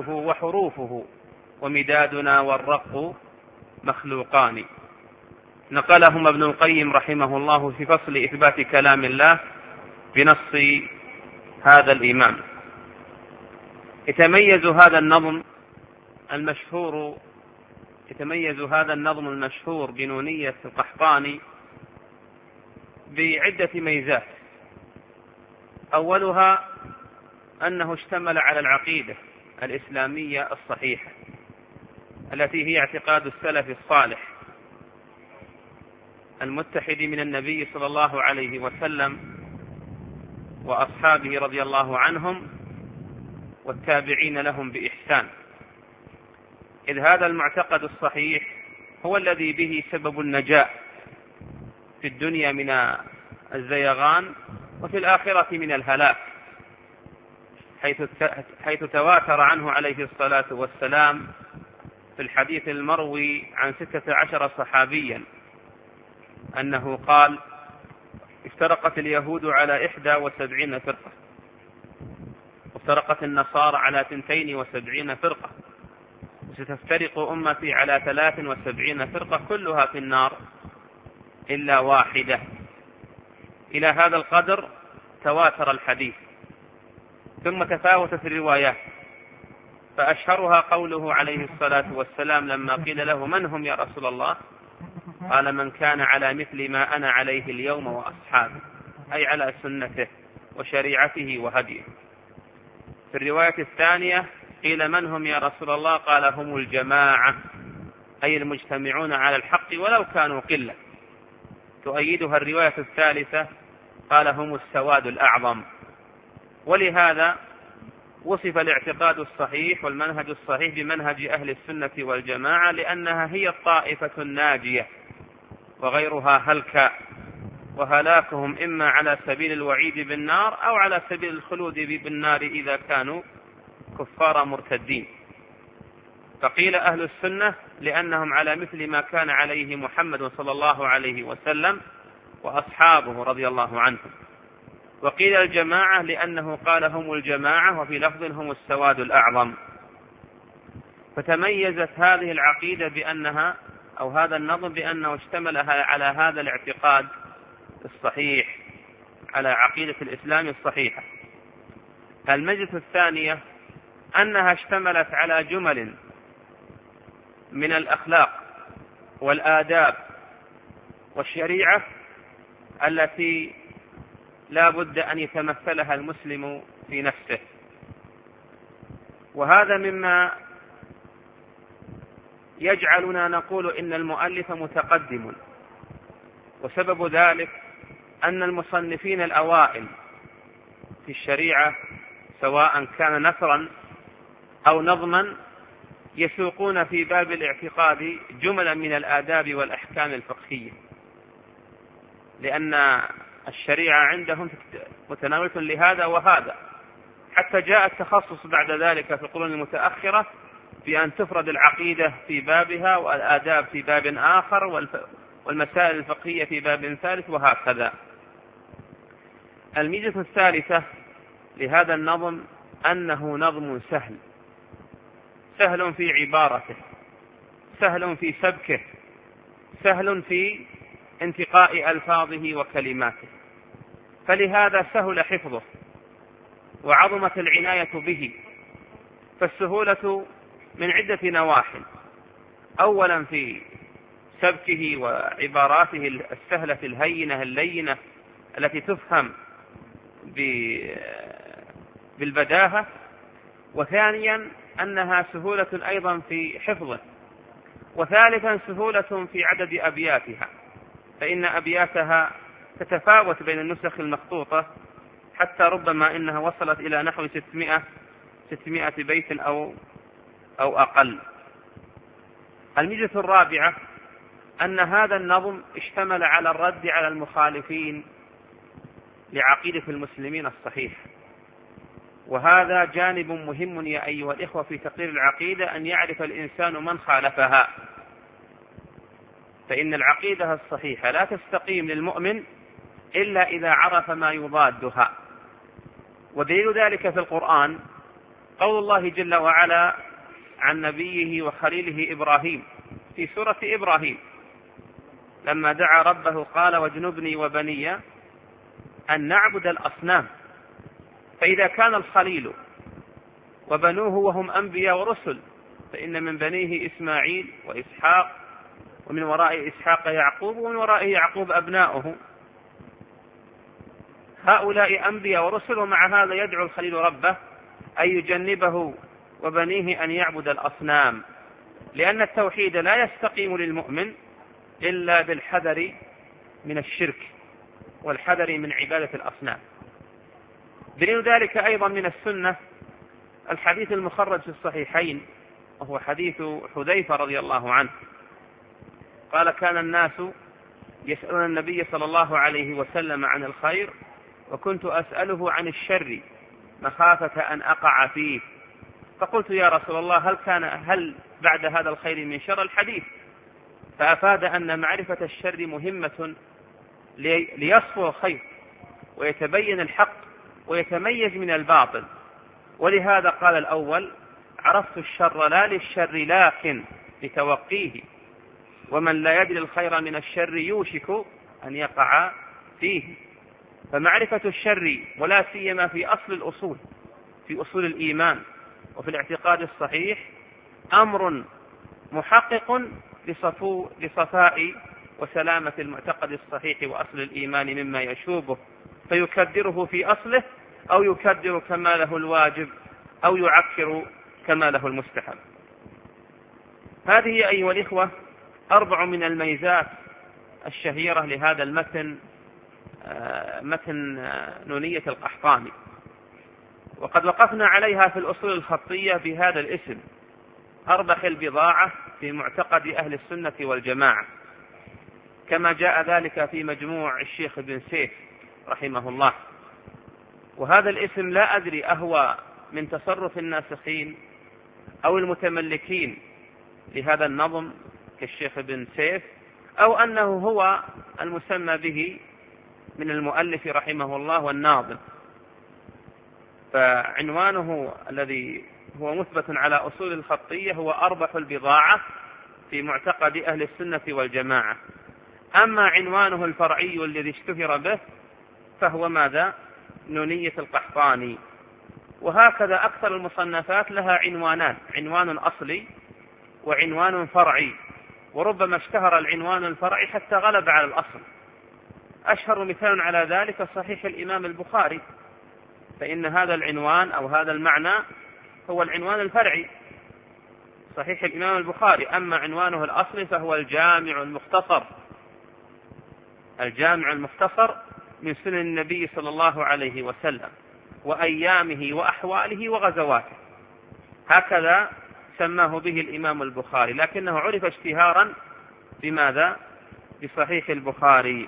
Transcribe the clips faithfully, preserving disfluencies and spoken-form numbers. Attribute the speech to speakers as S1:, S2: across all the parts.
S1: كلماته وحروفه ومدادنا والرق مخلوقان. نقلهما ابن القيم رحمه الله في فصل إثبات كلام الله بنص هذا الإمام. يتميز هذا النظم المشهور يتميز هذا النظم المشهور بنونية القحطاني بعدة ميزات. أولها أنه اشتمل على العقيدة الإسلامية الصحيحة التي هي اعتقاد السلف الصالح المتحد من النبي صلى الله عليه وسلم وأصحابه رضي الله عنهم والتابعين لهم بإحسان، إذ هذا المعتقد الصحيح هو الذي به سبب النجاة في الدنيا من الزيغان وفي الآخرة من الهلاك، حيث حيث تواتر عنه عليه الصلاة والسلام في الحديث المروي عن ستة عشر صحابيا أنه قال: افترقت اليهود على إحدى وسبعين فرقة، وافترقت النصارى على ثنتين وسبعين فرقة، وستفترق أمتي على ثلاث وسبعين فرقة كلها في النار إلا واحدة. إلى هذا القدر تواتر الحديث. ثم تفاوتت الروايات، فأشهرها قوله عليه الصلاة والسلام لما قيل له: من هم يا رسول الله؟ قال: من كان على مثل ما أنا عليه اليوم وأصحابي، أي على سنته وشريعته وهديه. في الرواية الثانية قيل: من هم يا رسول الله؟ قال: هم الجماعة، أي المجتمعون على الحق ولو كانوا قلة. تؤيدها الرواية الثالثة، قال: هم السواد الأعظم. ولهذا وصف الاعتقاد الصحيح والمنهج الصحيح بمنهج أهل السنة والجماعة، لأنها هي الطائفة الناجية وغيرها هلك، وهلاكهم إما على سبيل الوعيد بالنار أو على سبيل الخلود بالنار إذا كانوا كفار مرتدين. فقيل أهل السنة لأنهم على مثل ما كان عليه محمد صلى الله عليه وسلم وأصحابه رضي الله عنهم. وقيل الجماعة لأنه قال: هم الجماعة، وفي لفظ: هم السواد الأعظم. فتميزت هذه العقيدة بأنها أو هذا النظم بأنه اشتمل على هذا الاعتقاد الصحيح، على عقيدة الإسلام الصحيحة. الميزة الثانية أنها اشتملت على جمل من الأخلاق والآداب والشريعة التي لا بد أن يتمثلها المسلم في نفسه. وهذا مما يجعلنا نقول إن المؤلف متقدم، وسبب ذلك أن المصنفين الأوائل في الشريعة سواء كان نثرا أو نظما يسوقون في باب الاعتقاد جملا من الآداب والأحكام الفقهية، لأن الشريعة عندهم متناولة لهذا وهذا، حتى جاء التخصص بعد ذلك في القرون المتأخرة بأن تفرد العقيدة في بابها والآداب في باب آخر والمسائل الفقهية في باب ثالث وهكذا. الميزة الثالثة لهذا النظم أنه نظم سهل، سهل في عبارته، سهل في سبكه، سهل في انتقاء ألفاظه وكلماته، فلهذا سهل حفظه وعظمت العناية به. فالسهولة من عدة نواحي: أولا في سبكه وعباراته السهلة الهينة اللينة التي تفهم بالبداهة، وثانيا أنها سهولة أيضا في حفظه، وثالثا سهولة في عدد أبياتها، فإن أبياتها تتفاوت بين النسخ المخطوطة حتى ربما إنها وصلت إلى نحو ستمائة بيت أو أو أقل. الميزة الرابعة أن هذا النظم اشتمل على الرد على المخالفين لعقيدة المسلمين الصحيح، وهذا جانب مهم يا أيها الإخوة في تقرير العقيدة، أن يعرف الإنسان من خالفها، فإن العقيدة الصحيحة لا تستقيم للمؤمن إلا إذا عرف ما يضادها. ودليل ذلك في القرآن قول الله جل وعلا عن نبيه وخليله إبراهيم في سورة إبراهيم لما دعا ربه قال واجنبني وبني أن نعبد الأصنام. فإذا كان الخليل وبنوه وهم أنبياء ورسل فإن من بنيه إسماعيل وإسحاق، ومن وراء إسحاق يعقوب، ومن وراء يعقوب أبناؤه، هؤلاء أنبياء ورسل، ومع هذا يدعو الخليل ربه أن يجنبه وبنيه أن يعبد الأصنام، لأن التوحيد لا يستقيم للمؤمن إلا بالحذر من الشرك والحذر من عبادة الأصنام. دليل ذلك أيضا من السنة الحديث المخرج في الصحيحين، وهو حديث حذيفة رضي الله عنه قال كان الناس يسألون النبي صلى الله عليه وسلم عن الخير وكنت أسأله عن الشر مخافة أن أقع فيه، فقلت يا رسول الله هل كان هل بعد هذا الخير من شر الحديث؟ فأفاد أن معرفة الشر مهمة ليصفو الخير ويتبين الحق ويتميز من الباطل، ولهذا قال الأول عرفت الشر لا للشر لكن لتوقيه، ومن لا يدري الخير من الشر يوشك أن يقع فيه. فمعرفة الشر ولا سيما في أصل الأصول في أصول الإيمان وفي الاعتقاد الصحيح أمر محقق لصفو لصفاء وسلامة المعتقد الصحيح وأصل الإيمان مما يشوبه فيكدره في أصله أو يكدر كماله الواجب أو يعكر كماله المستحب. هذه أيها الإخوة أربع من الميزات الشهيرة لهذا المتن، متن نونية القحطاني، وقد وقفنا عليها في الأصول الخطية بهذا الاسم أربح البضاعة في معتقد أهل السنة والجماعة، كما جاء ذلك في مجموع الشيخ ابن سيف رحمه الله. وهذا الاسم لا أدري أهو من تصرف الناسخين أو المتملكين لهذا النظم كالشيخ ابن سيف، أو أنه هو المسمى به من المؤلف رحمه الله والناظم. فعنوانه الذي هو مثبت على أصول الخطية هو أربح البضاعة في معتقد أهل السنة والجماعة. أما عنوانه الفرعي الذي اشتهر به فهو ماذا؟ نونية القحطاني. وهكذا أكثر المصنفات لها عنوانان، عنوان أصلي وعنوان فرعي، وربما اشتهر العنوان الفرعي حتى غلب على الأصل. أشهر مثال على ذلك صحيح الإمام البخاري، فإن هذا العنوان أو هذا المعنى هو العنوان الفرعي صحيح الإمام البخاري. أما عنوانه الأصلي فهو الجامع المختصر، الجامع المختصر من سنن النبي صلى الله عليه وسلم وأيامه وأحواله وغزواته، هكذا سماه به الإمام البخاري، لكنه عرف اشتهارا بماذا؟ بصحيح البخاري.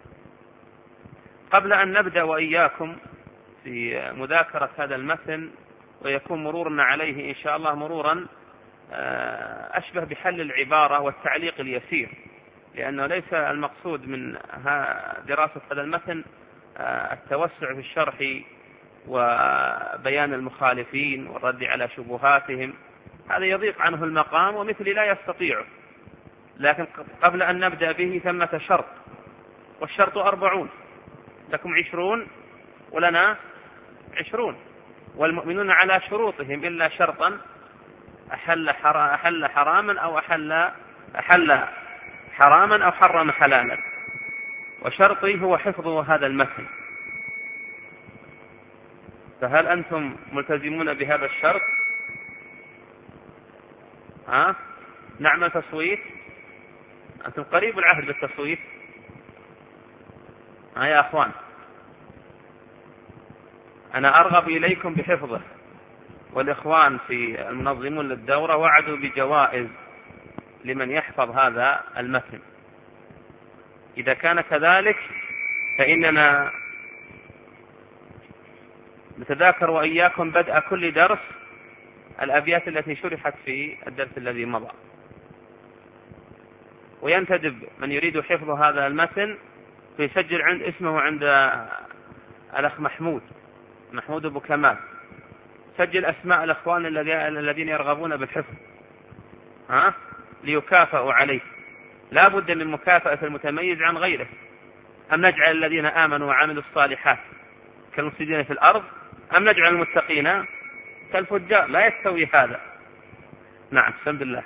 S1: قبل أن نبدأ وإياكم في مذاكرة هذا المتن ويكون مرورنا عليه إن شاء الله مرورا أشبه بحل العبارة والتعليق اليسير، لأنه ليس المقصود من دراسة هذا المتن التوسع في الشرح وبيان المخالفين والرد على شبهاتهم، هذا يضيق عنه المقام ومثلي لا يستطيعه. لكن قبل أن نبدأ به ثمة شرط، والشرط أربعون، لكم عشرون ولنا عشرون، والمؤمنون على شروطهم إلا شرطا أحل, حرا أحل حراما أو أحل, أحل حراما أو حرم حلالا، وشرطي هو حفظ هذا المتن. فهل أنتم ملتزمون بهذا الشرط؟ ها؟ نعمل تصويت؟ أنتم قريب العهد بالتصويت؟ ها يا أخوان، أنا أرغب إليكم بحفظه، والإخوان في المنظمون للدورة وعدوا بجوائز لمن يحفظ هذا المتن. إذا كان كذلك فإننا نتذاكر وإياكم بدء كل درس الأبيات التي شرحت في الدرس الذي مضى، وينتدب من يريد حفظ هذا المتن فيسجل عند اسمه عند الأخ محمود محمود أبو كمال، سجل أسماء الأخوان الذين يرغبون بالحفظ ها ليكافئوا عليه. لا بد من مكافأة المتميز عن غيره. أم نجعل الذين آمنوا وعملوا الصالحات كالمفسدين في الأرض أم نجعل المتقين كالفجار؟ لا يستوي هذا. نعم. بسم الله.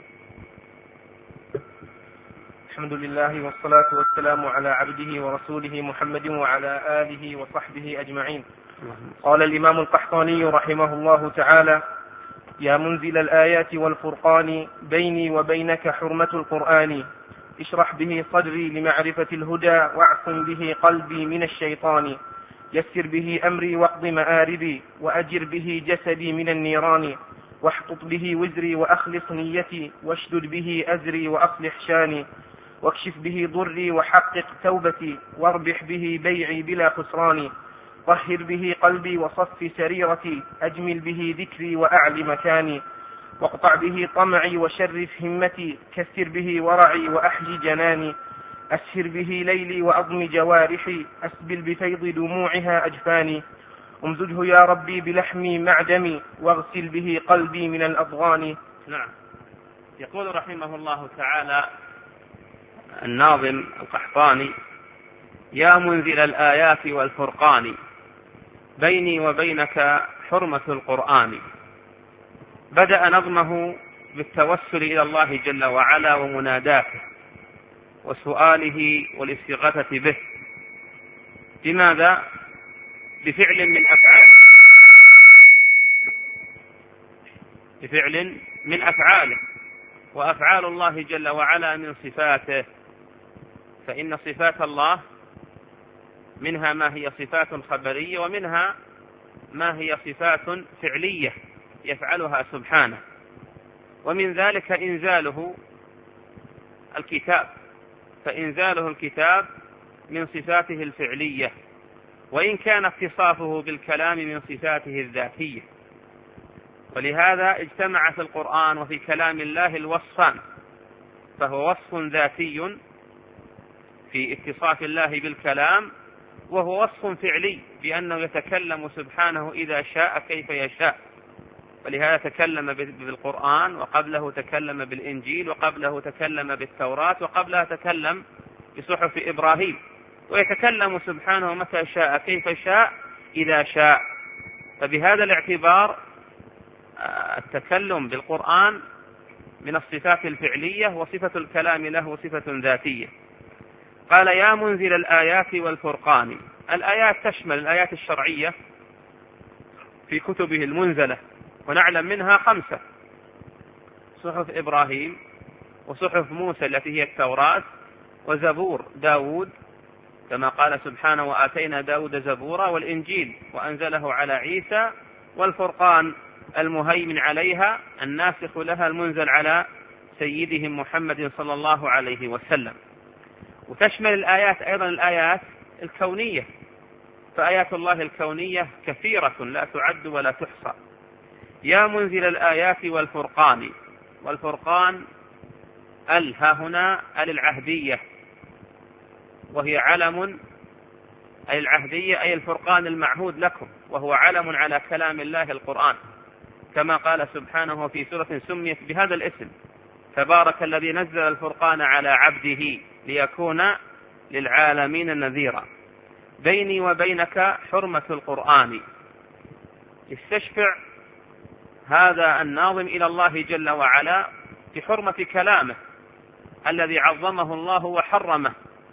S2: الحمد لله والصلاة والسلام على عبده ورسوله محمد وعلى آله وصحبه أجمعين. قال الإمام القحطاني رحمه الله تعالى: يا منزل الآيات والفرقان بيني وبينك حرمة القرآن، اشرح به صدري لمعرفة الهدى واعصم به قلبي من الشيطان، يسر به أمري واقض مآربي وأجر به جسدي من النيران، واحطط به وزري وأخلص نيتي واشدد به أزري وأصلح شاني، واكشف به ضري وحقق توبتي واربح به بيعي بلا خسران، طهر به قلبي وصف سريرتي أجمل به ذكري وأعلي مكاني، واقطع به طمعي وشرف همتي كسر به ورعي وأحيي جناني، أسهر به ليلي وأضم جوارحي أسبل بفيض دموعها أجفاني، امزجه يا ربي بلحمي مع دمي واغسل به قلبي من الأضغان.
S1: نعم. يقول رحمه الله تعالى الناظم القحطاني: يا منزل الآيات والفرقان بيني وبينك حرمة القرآن. بدأ نظمه بالتوسل إلى الله جل وعلا ومناداته وسؤاله والاستغاثة به. لماذا؟ بفعل من أفعال بفعل من أفعاله، وأفعال الله جل وعلا من صفاته، فإن صفات الله منها ما هي صفات خبرية ومنها ما هي صفات فعلية يفعلها سبحانه. ومن ذلك إنزاله الكتاب، فإنزاله الكتاب من صفاته الفعلية، وإن كان اتصافه بالكلام من صفاته الذاتية. ولهذا اجتمع في القرآن وفي كلام الله الوصفان، فهو وصف ذاتي في اتصاف الله بالكلام، وهو وصف فعلي بأنه يتكلم سبحانه إذا شاء كيف يشاء. ولهذا تكلم بالقرآن، وقبله تكلم بالإنجيل، وقبله تكلم بالتوراة، وقبلها تكلم بصحف إبراهيم. ويتكلم سبحانه متى شاء كيف شاء إذا شاء. فبهذا الاعتبار التكلم بالقرآن من الصفات الفعلية، وصفة الكلام له صفة ذاتية. قال: يا منزل الآيات والفرقان. الآيات تشمل الآيات الشرعية في كتبه المنزلة، ونعلم منها خمسة: صحف إبراهيم، وصحف موسى التي هي التوراة، وزبور داود كما قال سبحانه: وآتينا داود زبورا، والإنجيل وأنزله على عيسى، والفرقان المهيمن عليها الناسخ لها المنزل على سيدهم محمد صلى الله عليه وسلم. وتشمل الآيات أيضا الآيات الكونية، فآيات الله الكونية كثيرة لا تعد ولا تحصى. يا منزل الآيات والفرقان. والفرقان ال ها هنا ال العهدية، وهي علم، أي العهدية أي الفرقان المعهود لكم، وهو علم على كلام الله القرآن، كما قال سبحانه في سورة سميت بهذا الاسم: تبارك الذي نزل الفرقان على عبده ليكون للعالمين نذيرا. بيني وبينك حرمة القرآن. استشفع هذا الناظم إلى الله جل وعلا بحرمة كلامه الذي عظمه الله وحرمه،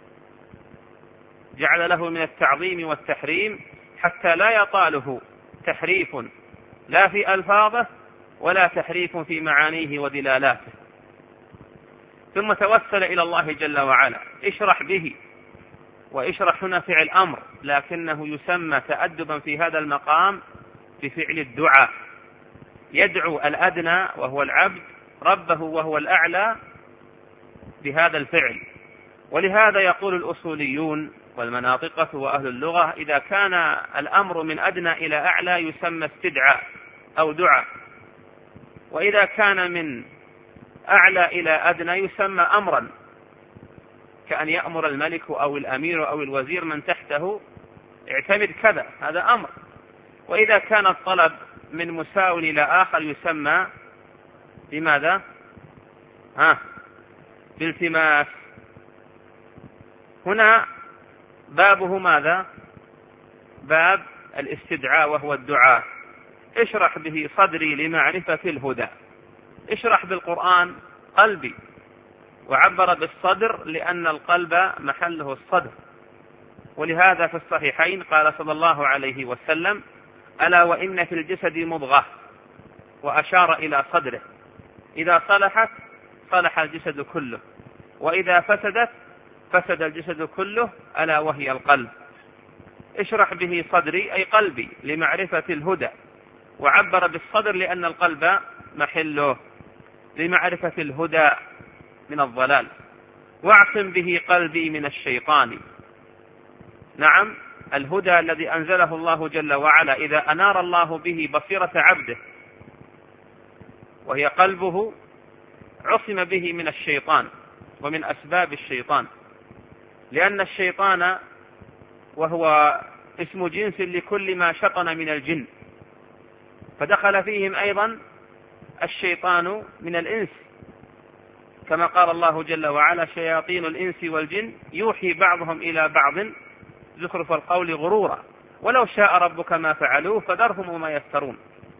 S1: جعل له من التعظيم والتحريم حتى لا يطاله تحريف لا في ألفاظه ولا تحريف في معانيه ودلالاته. ثم توسل إلى الله جل وعلا: اشرح به. واشرح هنا فعل أمر، لكنه يسمى تأدبا في هذا المقام بفعل الدعاء. يدعو الأدنى وهو العبد ربه وهو الأعلى بهذا الفعل. ولهذا يقول الأصوليون والمناطقة وأهل اللغة: إذا كان الأمر من أدنى إلى أعلى يسمى استدعاء أو دعاء، وإذا كان من أعلى إلى أدنى يسمى أمرا، كأن يأمر الملك أو الأمير أو الوزير من تحته: اعتمد كذا، هذا أمر. وإذا كان الطلب من مساو إلى آخر يسمى بماذا؟ ها بالتماس. هنا بابه ماذا؟ باب الاستدعاء وهو الدعاء. اشرح به صدري لمعرفة الهدى. اشرح بالقرآن قلبي، وعبر بالصدر لأن القلب محله الصدر. ولهذا في الصحيحين قال صلى الله عليه وسلم: ألا وإن في الجسد مضغة، وأشار إلى صدره، إذا صلحت صلح الجسد كله، وإذا فسدت فسد الجسد كله، ألا وهي القلب. اشرح به صدري أي قلبي لمعرفة الهدى، وعبر بالصدر لأن القلب محله لمعرفة الهدى من الضلال. واعصم به قلبي من الشيطان. نعم، الهدى الذي أنزله الله جل وعلا إذا أنار الله به بصيرة عبده وهي قلبه عصم به من الشيطان ومن أسباب الشيطان، لأن الشيطان وهو اسم جنس لكل ما شطن من الجن، فدخل فيهم أيضا الشيطان من الإنس، كما قال الله جل وعلا: شياطين الإنس والجن يوحي بعضهم إلى بعض زخرف القول غرورا ولو شاء ربك ما فعلوه فذرهم وما يفترون.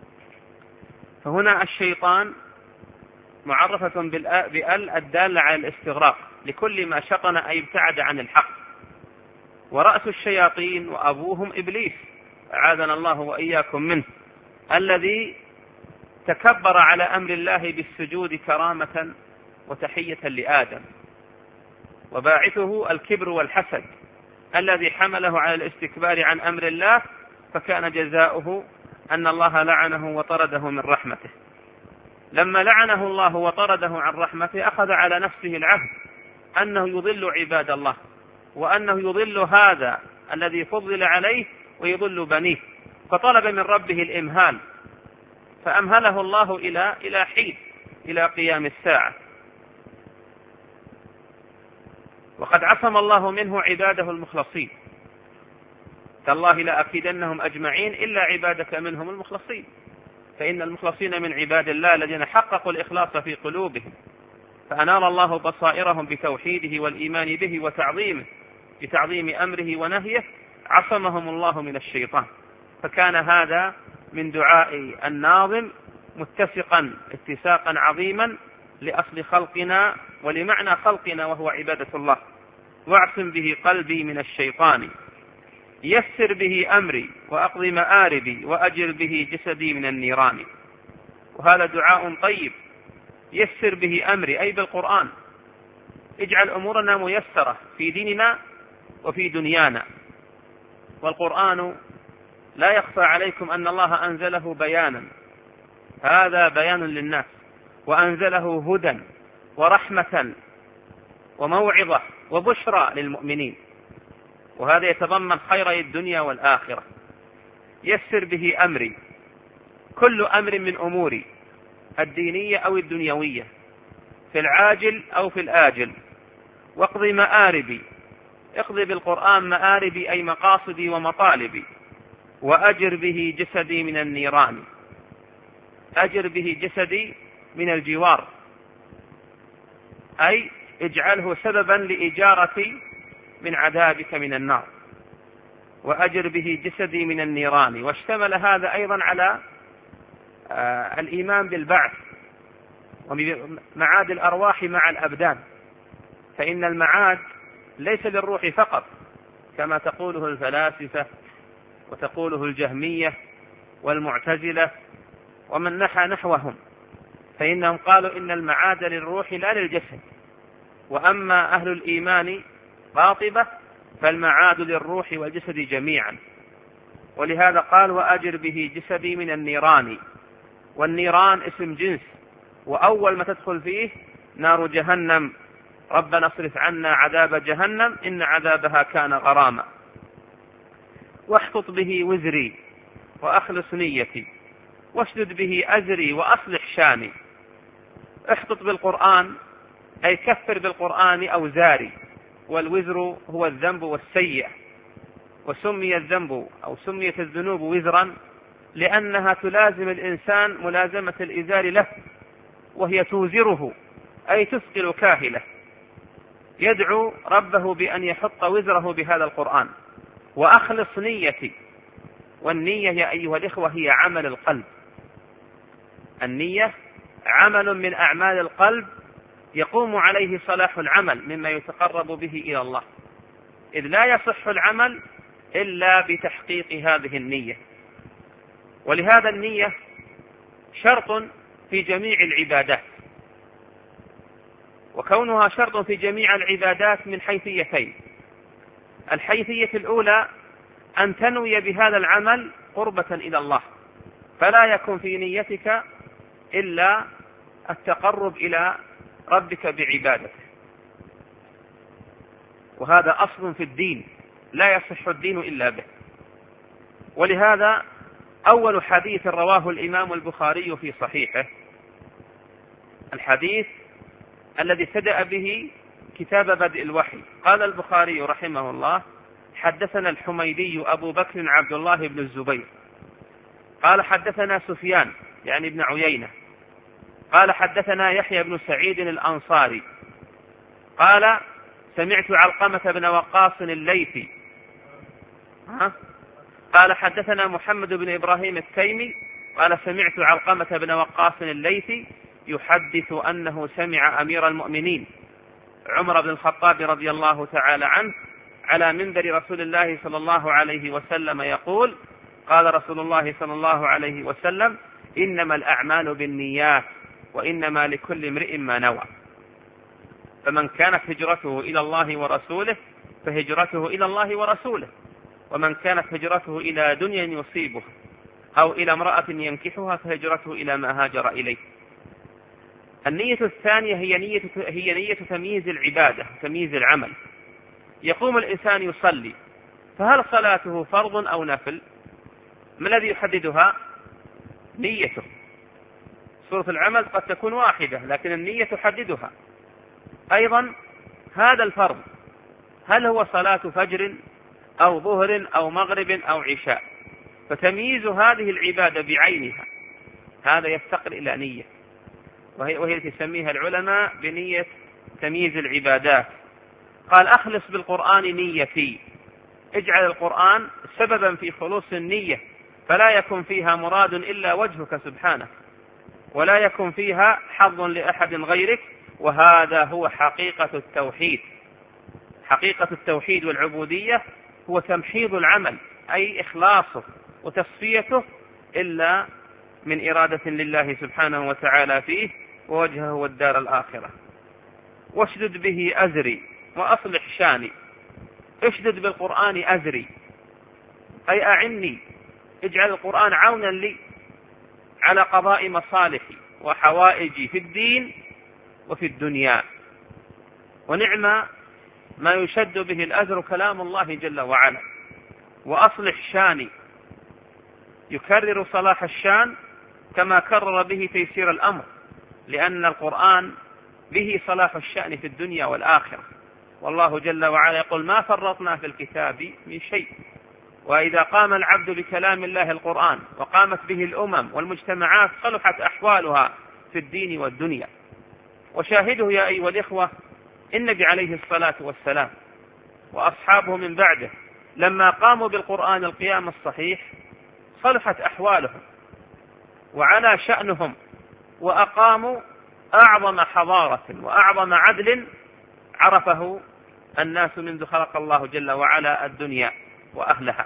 S1: فهنا الشيطان معرفة بأل الدالة على الاستغراق لكل ما شطن أي ابتعد عن الحق. ورأس الشياطين وأبوهم إبليس، أعاذنا الله وإياكم منه، الذي تكبر على أمر الله بالسجود كرامة وتحية لآدم، وباعثه الكبر والحسد الذي حمله على الاستكبار عن أمر الله، فكان جزاؤه أن الله لعنه وطرده من رحمته. لما لعنه الله وطرده عن رحمته أخذ على نفسه العهد أنه يضل عباد الله، وأنه يضل هذا الذي فضل عليه ويضل بنيه، فطلب من ربه الإمهال، فأمهله الله إلى إلى حين إلى قيام الساعة. وقد عصم الله منه عباده المخلصين: تالله لأكيدنهم أجمعين إلا عبادك منهم المخلصين. فإن المخلصين من عباد الله الذين حققوا الإخلاص في قلوبهم، فأنار الله بصائرهم بتوحيده والإيمان به وتعظيمه بتعظيم أمره ونهيه، عصمهم الله من الشيطان. فكان هذا من دعاء الناظم متسقا اتساقا عظيما لأصل خلقنا ولمعنى خلقنا وهو عبادة الله. واعصم به قلبي من الشيطان، يسر به أمري وأقضي مآربي، وأجر به جسدي من النيران. وهذا دعاء طيب. يسر به أمري أي بالقرآن، اجعل أمورنا ميسرة في ديننا وفي دنيانا. والقرآن لا يخفى عليكم أن الله أنزله بيانا، هذا بيان للناس، وأنزله هدى ورحمة وموعظة وبشرى للمؤمنين، وهذا يتضمن خيري الدنيا والآخرة. يسر به أمري، كل أمر من أموري الدينية أو الدنيوية، في العاجل أو في الآجل. واقضي مآربي، اقضي بالقرآن مآربي أي مقاصدي ومطالبي. وأجر به جسدي من النيران، أجر به جسدي من الجوار، أي اجعله سببا لإجارتي من عذابك من النار. وأجر به جسدي من النيران. واشتمل هذا أيضا على آه الإيمان بالبعث ومعاد الأرواح مع الأبدان، فإن المعاد ليس للروح فقط كما تقوله الفلاسفة وتقوله الجهمية والمعتزلة ومن نحى نحوهم، فإنهم قالوا إن المعاد للروح لا للجسد. وأما أهل الإيمان قاطبة فالمعاد للروح والجسد جميعا. ولهذا قال: وأجر به جسدي من النيران. والنيران اسم جنس، وأول ما تدخل فيه نار جهنم، ربنا اصرف عنا عذاب جهنم إن عذابها كان غراما. واحطط به وزري وأخلص نيتي، واشدد به أزري وأصلح شاني. احطط بالقرآن أي كفر بالقرآن أوزاري، والوزر هو الذنب والسيئة، وسمي الذنب أو سميت الذنوب وزرا لأنها تلازم الإنسان ملازمة الإزار له، وهي توزره أي تثقل كاهله. يدعو ربه بأن يحط وزره بهذا القرآن. وأخلص نيتي، والنية يا أيها الإخوة هي عمل القلب. النية عمل من أعمال القلب يقوم عليه صلاح العمل مما يتقرب به إلى الله، إذ لا يصح العمل إلا بتحقيق هذه النية. ولهذا النية شرط في جميع العبادات، وكونها شرط في جميع العبادات من حيثيتين. الحيثية الأولى أن تنوي بهذا العمل قربة إلى الله، فلا يكون في نيتك إلا التقرب إلى ربك بعبادته، وهذا أصل في الدين لا يصح الدين إلا به. ولهذا أول حديث رواه الإمام البخاري في صحيحه، الحديث الذي ابتدأ به كتاب بدء الوحي، قال البخاري رحمه الله: حدثنا الحميدي أبو بكر عبد الله بن الزبير قال حدثنا سفيان يعني ابن عيينة قال حدثنا يحيى بن سعيد الأنصاري قال سمعت علقمة بن وقاص الليثي قال حدثنا محمد بن إبراهيم التيمي قال سمعت علقمة بن وقاص الليثي يحدث أنه سمع أمير المؤمنين عمر بن الخطاب رضي الله تعالى عنه على منبر رسول الله صلى الله عليه وسلم يقول: قال رسول الله صلى الله عليه وسلم: إنما الأعمال بالنيات وإنما لكل امرئ ما نوى. فمن كانت هجرته إلى الله ورسوله فهجرته إلى الله ورسوله، ومن كانت هجرته إلى دنيا يصيبها أو إلى امرأة ينكحها فهجرته إلى ما هاجر إليه. النية الثانية هي نية هي نية تمييز العبادة، تمييز العمل. يقوم الإنسان يصلي، فهل صلاته فرض أو نفل؟ ما الذي يحددها؟ نيته. صورة العمل قد تكون واحدة لكن النية تحددها. أيضا هذا الفرض هل هو صلاة فجر أو ظهر أو مغرب أو عشاء؟ فتمييز هذه العبادة بعينها هذا يفتقر إلى نية، وهي, وهي التي تسميها العلماء بنية تمييز العبادات. قال: أخلص بالقرآن نيتي، اجعل القرآن سببا في خلوص النية، فلا يكن فيها مراد إلا وجهك سبحانه، ولا يكن فيها حظ لأحد غيرك. وهذا هو حقيقة التوحيد. حقيقة التوحيد والعبودية هو تمحيض العمل، أي إخلاصه وتصفيته إلا من إرادة لله سبحانه وتعالى فيه ووجهه والدار الآخرة. واشدد به أزري وأصلح شاني. اشدد بالقرآن أزري أي أعني، اجعل القرآن عونا لي على قضاء مصالحي وحوائجي في الدين وفي الدنيا. ونعم ما يشد به الأزر كلام الله جل وعلا. وأصلح شاني، يكرر صلاح الشان كما كرر به تيسير الأمر، لأن القرآن به صلاح الشأن في الدنيا والآخرة. والله جل وعلا يقول: ما فرطنا في الكتاب من شيء. وإذا قام العبد بكلام الله القرآن وقامت به الأمم والمجتمعات صلحت أحوالها في الدين والدنيا. وشاهده يا أيها الإخوة النبي عليه الصلاة والسلام وأصحابه من بعده لما قاموا بالقرآن القيام الصحيح صلحت أحوالهم وعلى شأنهم، وأقاموا أعظم حضارة وأعظم عدل عرفه الناس منذ خلق الله جل وعلا الدنيا وأهلها.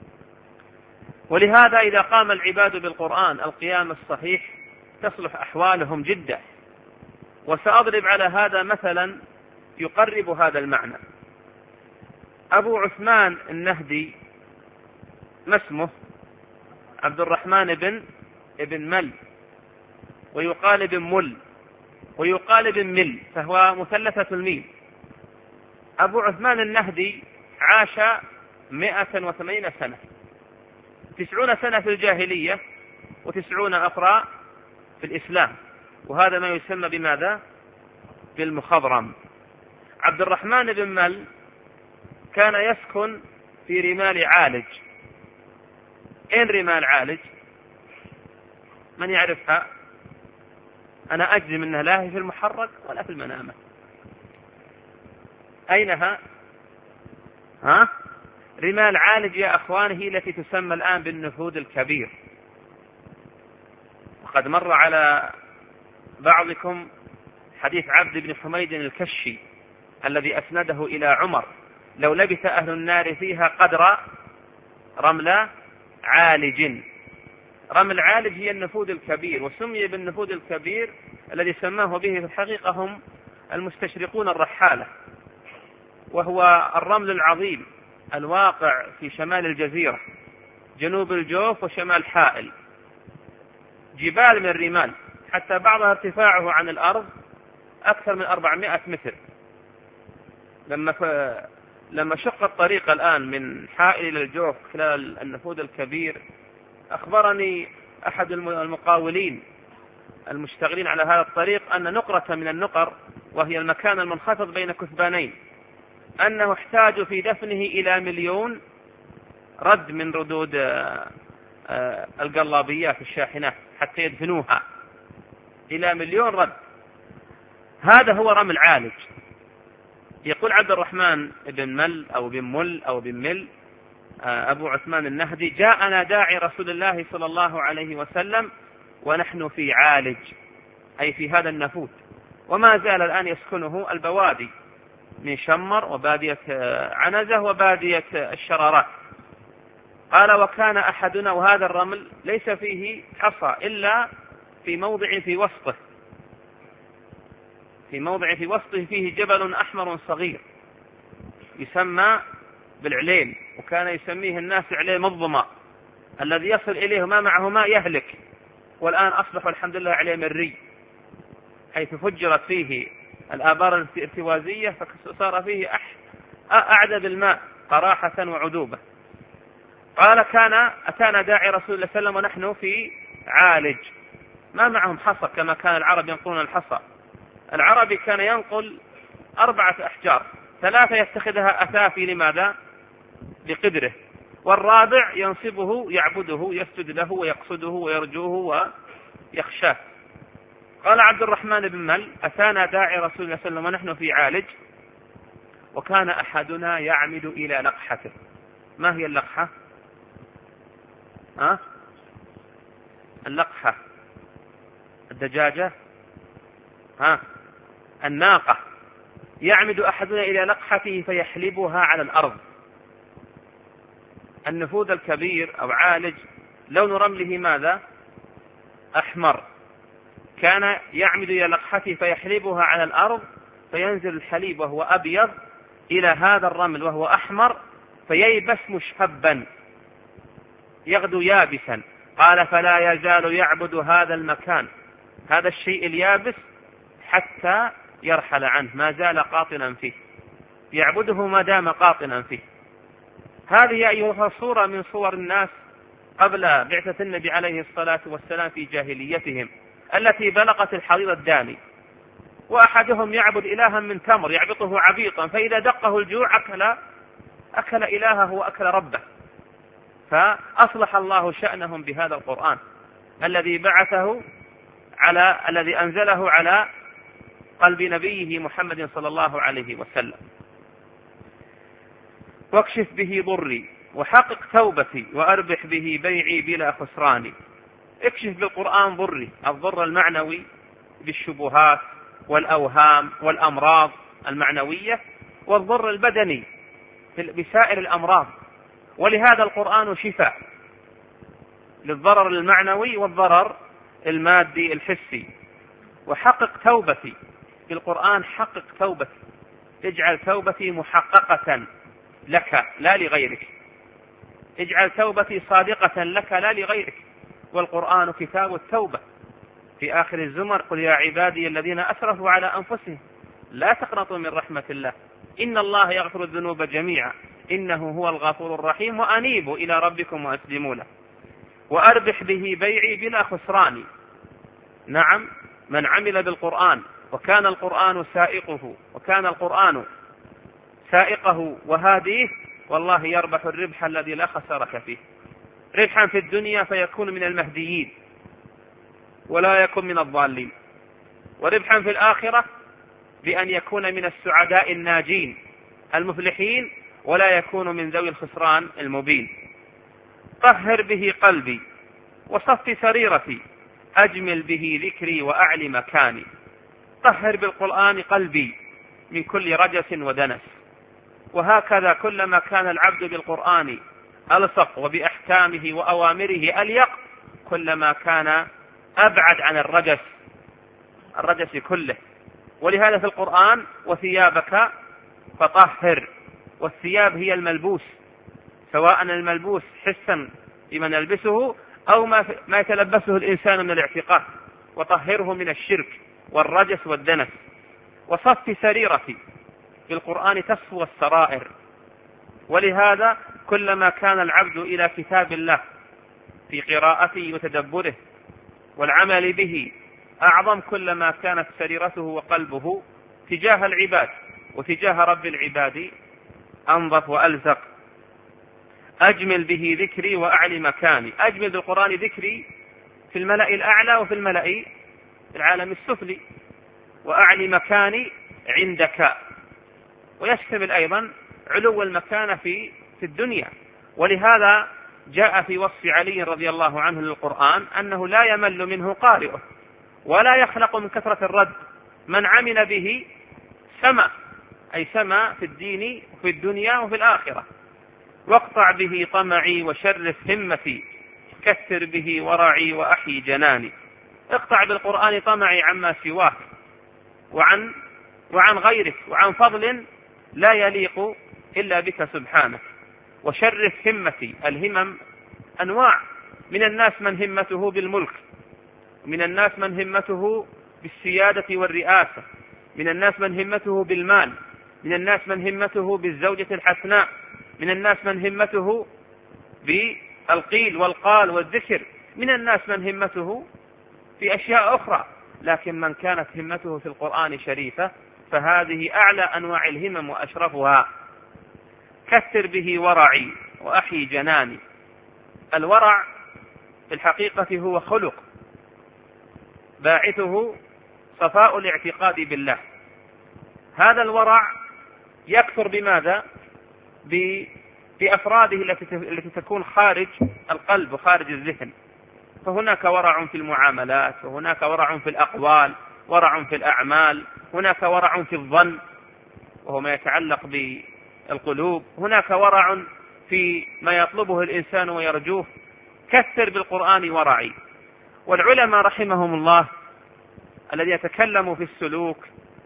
S1: ولهذا إذا قام العباد بالقرآن القيام الصحيح تصلح أحوالهم جدا. وسأضرب على هذا مثلا يقرب هذا المعنى. أبو عثمان النهدي ما اسمه؟ عبد الرحمن بن ابن مل، ويقال ابن مل، ويقال ابن مل، فهو مثلثة الميم. أبو عثمان النهدي عاش مئة وثمانين سنة، تسعون سنة في الجاهلية وتسعون أخرى في الإسلام، وهذا ما يسمى بماذا؟ بالمخضرم. عبد الرحمن بن مل كان يسكن في رمال عالج. إن رمال عالج؟ من يعرفها؟ أنا أجزم أنها لا هي في المحرق ولا في المنامة. أينها؟ ها؟ رمال عالج يا أخوان هي التي تسمى الآن بالنفوذ الكبير. وقد مر على بعضكم حديث عبد بن حميد الكشي الذي أسنده إلى عمر: لو لبث أهل النار فيها قدر رمل عالج. رمل عالج هي النفوذ الكبير، وسمي بالنفوذ الكبير الذي سماه به في الحقيقة هم المستشرقون الرحالة، وهو الرمل العظيم الواقع في شمال الجزيرة، جنوب الجوف وشمال حائل، جبال من الرمال، حتى بعضها ارتفاعه عن الأرض أكثر من أربعمائة متر. لما ف... لما شق الطريق الآن من حائل إلى الجوف خلال النفوذ الكبير، أخبرني أحد المقاولين المشتغلين على هذا الطريق أن نقرة من النقر، وهي المكان المنخفض بين كثبانين، أنه احتاج في دفنه إلى مليون رد من ردود القلابيات الشاحنات حتى يدفنوها، إلى مليون رد. هذا هو رمل عالج. يقول عبد الرحمن بن مل أو بن مل أو بن مل أبو عثمان النهدي: جاءنا داعي رسول الله صلى الله عليه وسلم ونحن في عالج، أي في هذا النفوذ، وما زال الآن يسكنه البوادي من شمر وبادية عنزة وبادية الشرارات. قال: وكان أحدنا، وهذا الرمل ليس فيه حصى إلا في موضع في وسطه، في موضع في وسطه فيه جبل أحمر صغير يسمى بالعليل، وكان يسميه الناس عليل الظما، الذي يصل إليه ما معه ماء يهلك، والآن أصبح الحمد لله عليل مري، حيث فجرت فيه الآبار الارتوازية فصار فيه أعدد الماء قراحة وعذوبة. قال: كان أتانا داعي رسول الله صلى الله عليه وسلم ونحن في عالج، ما معهم حصى كما كان العرب ينقلون الحصى. العربي كان ينقل أربعة أحجار، ثلاثة يتخذها أثافي، لماذا؟ لقدره، والرابع ينصبه يعبده يسجد له ويقصده ويرجوه ويخشاه. قال عبد الرحمن بن مل: أتانا داعي رسول الله صلى الله عليه وسلم ونحن في عالج، وكان أحدنا يعمد إلى لقحته. ما هي اللقحة؟ ها؟ اللقحة الدجاجة، ها؟ الناقة. يعمد أحدنا إلى لقحته فيحلبها على الأرض. النفوذ الكبير أو عالج لون رمله ماذا؟ أحمر. كان يعمد إلى لقحته فيحلبها على الأرض، فينزل الحليب وهو أبيض إلى هذا الرمل وهو أحمر، فييبس مشهبا، يغدو يابسا. قال: فلا يزال يعبد هذا المكان، هذا الشيء اليابس، حتى يرحل عنه، ما زال قاطنا فيه، يعبده ما دام قاطنا فيه. هذه أيها صورة من صور الناس قبل بعثة النبي عليه الصلاة والسلام في جاهليتهم التي بلغت الحضيض الدامي. وأحدهم يعبد إلها من تمر يعبطه عبيطا، فإذا دقه الجوع أكل أكل إلهه وأكل ربه. فأصلح الله شأنهم بهذا القرآن الذي بعثه على الذي أنزله على قلب نبيه محمد صلى الله عليه وسلم. واكشف به ضري وحقق توبتي وأربح به بيعي بلا خسران. اكشف بالقرآن ضري، الضر المعنوي بالشبهات والأوهام والأمراض المعنوية، والضر البدني بسائر الأمراض. ولهذا القرآن شفاء للضرر المعنوي والضرر المادي الحسي. وحقق توبتي بالقرآن، حقق توبتي، اجعل توبتي محققة لك لا لغيرك، اجعل توبتي صادقة لك لا لغيرك. والقرآن كتاب التوبة. في آخر الزمر: قل يا عبادي الذين أسرفوا على أنفسهم لا تقنطوا من رحمة الله إن الله يغفر الذنوب جميعا إنه هو الغفور الرحيم وأنيبوا إلى ربكم وأسلموا له. وأربح به بيعي بلا خسران. نعم، من عمل بالقرآن وكان القرآن سائقه وكان القرآن سائقه وهاديه، والله يربح الربح الذي لا خسارة فيه، ربحا في الدنيا فيكون من المهديين، ولا يكن من الضالين، وربحا في الآخرة بأن يكون من السعداء الناجين المفلحين ولا يكون من ذوي الخسران المبين. طهر به قلبي وصف سريرتي، أجمل به ذكري وأعلي مكاني. طهر بالقرآن قلبي من كل رجس ودنس، وهكذا كلما كان العبد بالقرآن ألصق وبأحكامه وأوامره أليق كلما كان أبعد عن الرجس الرجس كله. ولهذا في القرآن وثيابك فطهر، والثياب هي الملبوس، سواء الملبوس حسا بما نلبسه أو ما يتلبسه الإنسان من الاعتقاد، وطهره من الشرك والرجس والدنس. وصف سريرتي، في القرآن تصفو السرائر، ولهذا كلما كان العبد إلى كتاب الله في قراءته وتدبره والعمل به أعظم كلما كانت سريرته وقلبه تجاه العباد وتجاه رب العباد أنظف وألزق. أجمل به ذكري وأعلي مكاني، أجمل بالقرآن ذكري في الملأ الأعلى وفي الملأ في العالم السفلي، وأعلي مكاني عندك، ويشتمل أيضا علو المكانة في في الدنيا. ولهذا جاء في وصف علي رضي الله عنه للقرآن أنه لا يمل منه قارئه ولا يخلق من كثرة الرد، من عمل به سما، أي سما في الدين وفي الدنيا وفي الآخرة. واقطع به طمعي وشرف همتي، كثر به ورعي وأحيي جناني. اقطع بالقرآن طمعي عما سواك وعن وعن غيرك وعن فضل لا يليق إلا بك سبحانك. وشرف همتي، الهمم أنواع، من الناس من همته بالملك، من الناس من همته بالسيادة والرئاسة، من الناس من همته بالمال، من الناس من همته بالزوجة الحسناء، من الناس من همته بالقيل والقال والذكر، من الناس من همته في أشياء أخرى. لكن من كانت همته في القرآن شريفة فهذه أعلى أنواع الهمم وأشرفها. كثر به ورعي وأحيي جناني. الورع في الحقيقة هو خلق باعثه صفاء الاعتقاد بالله. هذا الورع يكثر بماذا؟ بأفراده التي تكون خارج القلب وخارج الذهن. فهناك ورع في المعاملات، وهناك ورع في الأقوال، ورع في الأعمال، هناك ورع في الظن وهو ما يتعلق بالقلوب، هناك ورع في ما يطلبه الإنسان ويرجوه. كثر بالقرآن ورعي. والعلماء رحمهم الله الذين يتكلموا في السلوك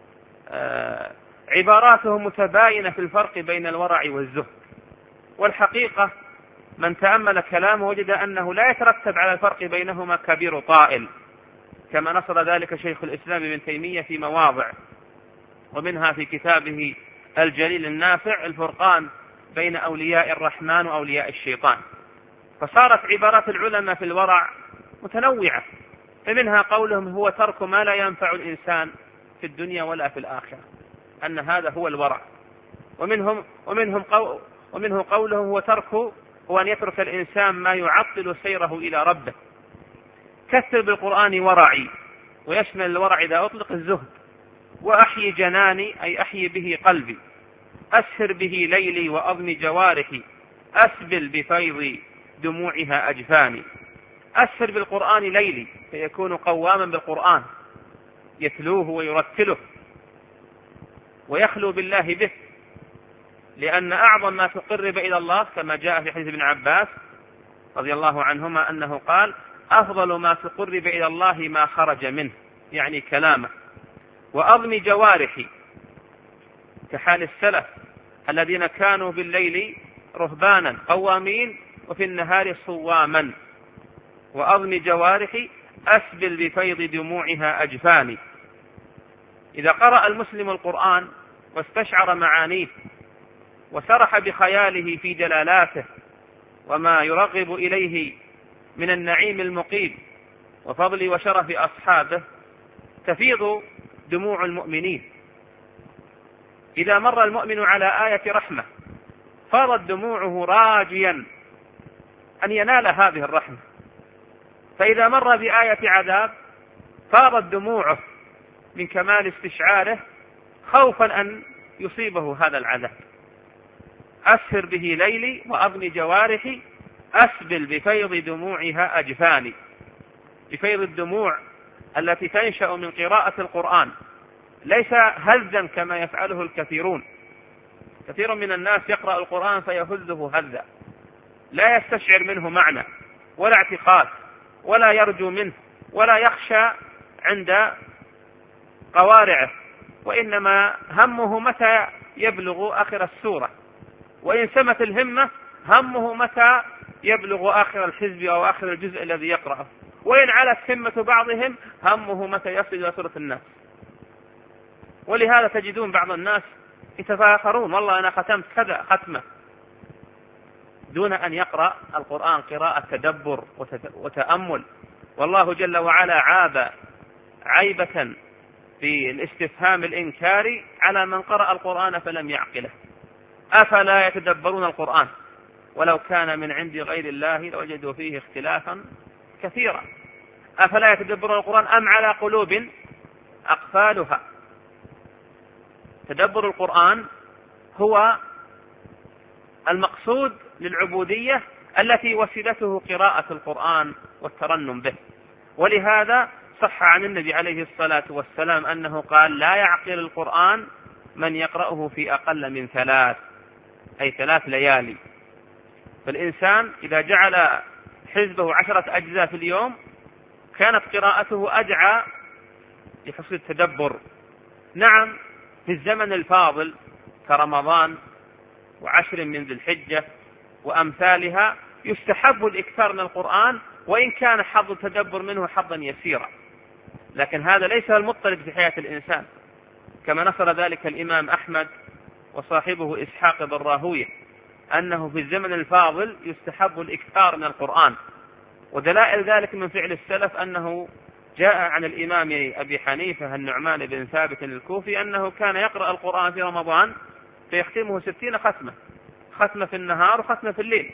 S1: آه عباراتهم متباينة في الفرق بين الورع والزهد، والحقيقة من تأمل كلامه وجد أنه لا يترتب على الفرق بينهما كبير طائل، كما نصر ذلك شيخ الإسلام ابن تيمية في مواضع، ومنها في كتابه الجليل النافع الفرقان بين أولياء الرحمن وأولياء الشيطان. فصارت عبارات العلماء في الورع متنوعة، فمنها قولهم هو ترك ما لا ينفع الإنسان في الدنيا ولا في الآخرة، أن هذا هو الورع. ومنهم ومنهم قو ومنه قولهم هو ترك هو أن يترك الإنسان ما يعطل سيره إلى ربه. كثر بالقرآن ورعي، ويشمل الورع إذا أطلق الزهد. وأحيي جناني، أي أحيي به قلبي. أسهر به ليلي وأضم جوارحي، أسبل بفيض دموعها أجفاني. أسهر بالقرآن ليلي، فيكون قواما بالقرآن يتلوه ويرتله ويخلو بالله به، لأن أعظم ما تقرب إلى الله كما جاء في حديث ابن عباس رضي الله عنهما أنه قال: أفضل ما تقرب إلى الله ما خرج منه، يعني كلامه. وأضم جوارحي، كحال السلف الذين كانوا بالليل رهبانا قوامين وفي النهار صواما. وأضم جوارحي أسبل بفيض دموعها أجفاني. إذا قرأ المسلم القرآن واستشعر معانيه وسرح بخياله في جلالاته وما يرغب إليه من النعيم المقيم وفضل وشرف أصحابه، تفيض دموع المؤمنين. إذا مر المؤمن على آية رحمة فاضت دموعه راجيا أن ينال هذه الرحمة، فإذا مر بآية عذاب فاضت دموعه من كمال استشعاره خوفا أن يصيبه هذا العذاب. أسهر به ليلي وأضني جوارحي أسبل بفيض دموعها أجفاني. بفيض الدموع التي تنشأ من قراءة القرآن، ليس هزا كما يفعله الكثيرون. كثير من الناس يقرأ القرآن فيهزه هزا، لا يستشعر منه معنى ولا اعتقاد ولا يرجو منه ولا يخشى عند قوارعه، وإنما همه متى يبلغ آخر السورة، وإن سمت الهمة همه متى يبلغ آخر الحزب أو آخر الجزء الذي يقرأه، وإن علت همة بعضهم همه متى يصل إلى سورة الناس. ولهذا تجدون بعض الناس يتفاخرون والله أنا ختمت كذا ختمة، دون أن يقرأ القرآن قراءة تدبر وتأمل. والله جل وعلا عاب عيبة في الاستفهام الإنكاري على من قرأ القرآن فلم يعقله. أفلا يتدبرون القرآن ولو كان من عند غير الله لوجدوا فيه اختلافا كثيرا. أفلا يتدبرون القرآن أم على قلوب أقفالها. تدبر القرآن هو المقصود للعبودية التي وسيلته قراءة القرآن والترنم به. ولهذا صح عن النبي عليه الصلاة والسلام أنه قال لا يعقل القرآن من يقرأه في أقل من ثلاث، أي ثلاث ليالي. فالإنسان إذا جعل حزبه عشرة أجزاء في اليوم كانت قراءته أدعى لحصول التدبر. نعم في الزمن الفاضل كرمضان وعشر من ذي الحجة وأمثالها يستحب الإكثار من القرآن، وإن كان حظ التدبر منه حظا يسيرا، لكن هذا ليس المضطرد في حياة الإنسان، كما نصر ذلك الإمام أحمد وصاحبه إسحاق بن راهويه أنه في الزمن الفاضل يستحب الإكثار من القرآن. ودلائل ذلك من فعل السلف أنه جاء عن الإمام أبي حنيفة النعمان بن ثابت الكوفي أنه كان يقرأ القرآن في رمضان فيختمه ستين ختمة، ختمة في النهار وختمة في الليل.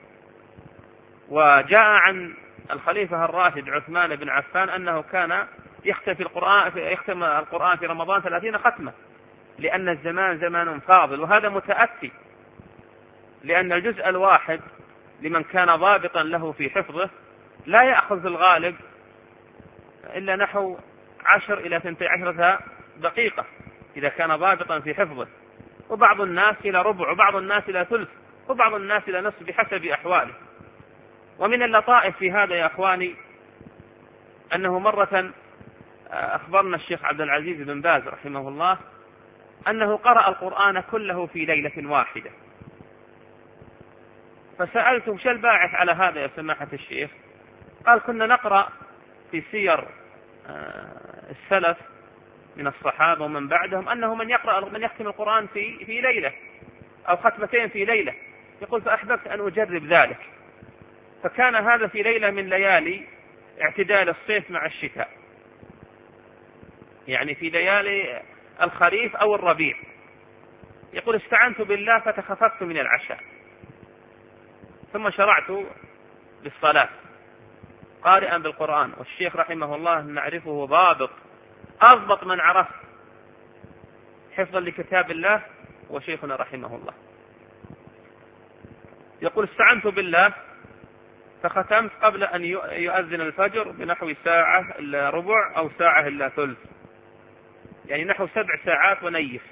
S1: وجاء عن الخليفة الراشد عثمان بن عفان أنه كان يختم في القرآن يختم القرآن في رمضان ثلاثين ختمة، لأن الزمان زمان فاضل. وهذا متأتي لأن الجزء الواحد لمن كان ضابطا له في حفظه لا يأخذ في الغالب إلا نحو عشر إلى ثنتي عشرة دقيقة إذا كان ضابطا في حفظه، وبعض الناس إلى ربع وبعض الناس إلى ثلث وبعض الناس إلى نصف بحسب أحواله. ومن اللطائف في هذا يا أخواني أنه مرة أخبرنا الشيخ عبد العزيز بن باز رحمه الله أنه قرأ القرآن كله في ليلة واحدة. فسألته وش الباعث على هذا يا سماحة الشيخ؟ قال كنا نقرأ في سير السلف من الصحابة ومن بعدهم أنه من يقرأ من يختم القرآن في في ليلة أو ختمتين في ليلة. يقول فأحببت أن أجرب ذلك، فكان هذا في ليلة من ليالي اعتدال الصيف مع الشتاء، يعني في ليالي الخريف أو الربيع. يقول استعنت بالله فتخففت من العشاء ثم شرعت بالصلاة قارئا بالقرآن. والشيخ رحمه الله نعرفه ضابط أضبط من عرف حفظا لكتاب الله وشيخنا رحمه الله. يقول استعنت بالله فختمت قبل أن يؤذن الفجر بنحو ساعة إلا ربع أو ساعة إلا ثلث، يعني نحو سبع ساعات ونيف.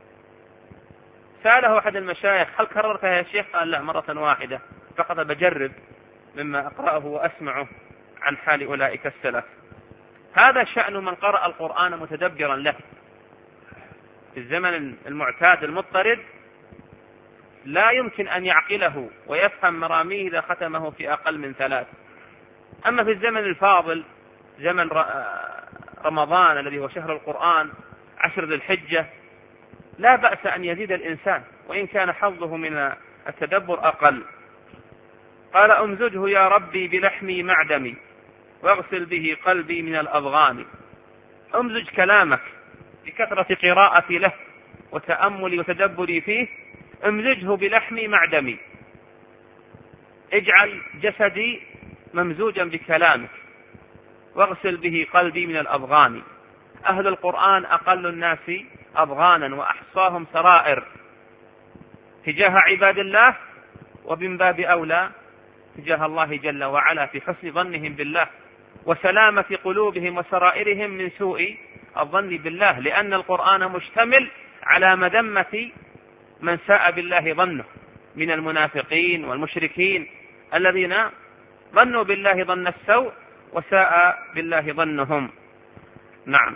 S1: سأله أحد المشايخ هل كررتها يا شيخ؟ قال لا، مرة واحدة فقط بجرب مما أقرأه وأسمعه عن حال أولئك السلف. هذا شأن من قرأ القرآن متدبرا له. في الزمن المعتاد المضطرد لا يمكن أن يعقله ويفهم مراميه إذا ختمه في أقل من ثلاث. أما في الزمن الفاضل زمن رمضان الذي هو شهر القرآن عشر ذي الحجة لا بأس أن يزيد الإنسان وإن كان حظه من التدبر أقل. قال أمزجه يا ربي بلحمي معدمي واغسل به قلبي من الأضغان. أمزج كلامك بكثرة قراءتي له وتأملي وتدبري فيه، امزجه بلحمي معدمي، اجعل جسدي ممزوجا بكلامك واغسل به قلبي من الأضغان. أهل القرآن أقل الناس أضغانا وأحصاهم سرائر تجاه عباد الله، ومن باب أولى تجاه الله جل وعلا في حسن ظنهم بالله وسلامة قلوبهم وسرائرهم من سوء الظن بالله، لأن القرآن مشتمل على مذمة من ساء بالله ظنه من المنافقين والمشركين الذين ظنوا بالله ظن السوء وساء بالله ظنهم. نعم.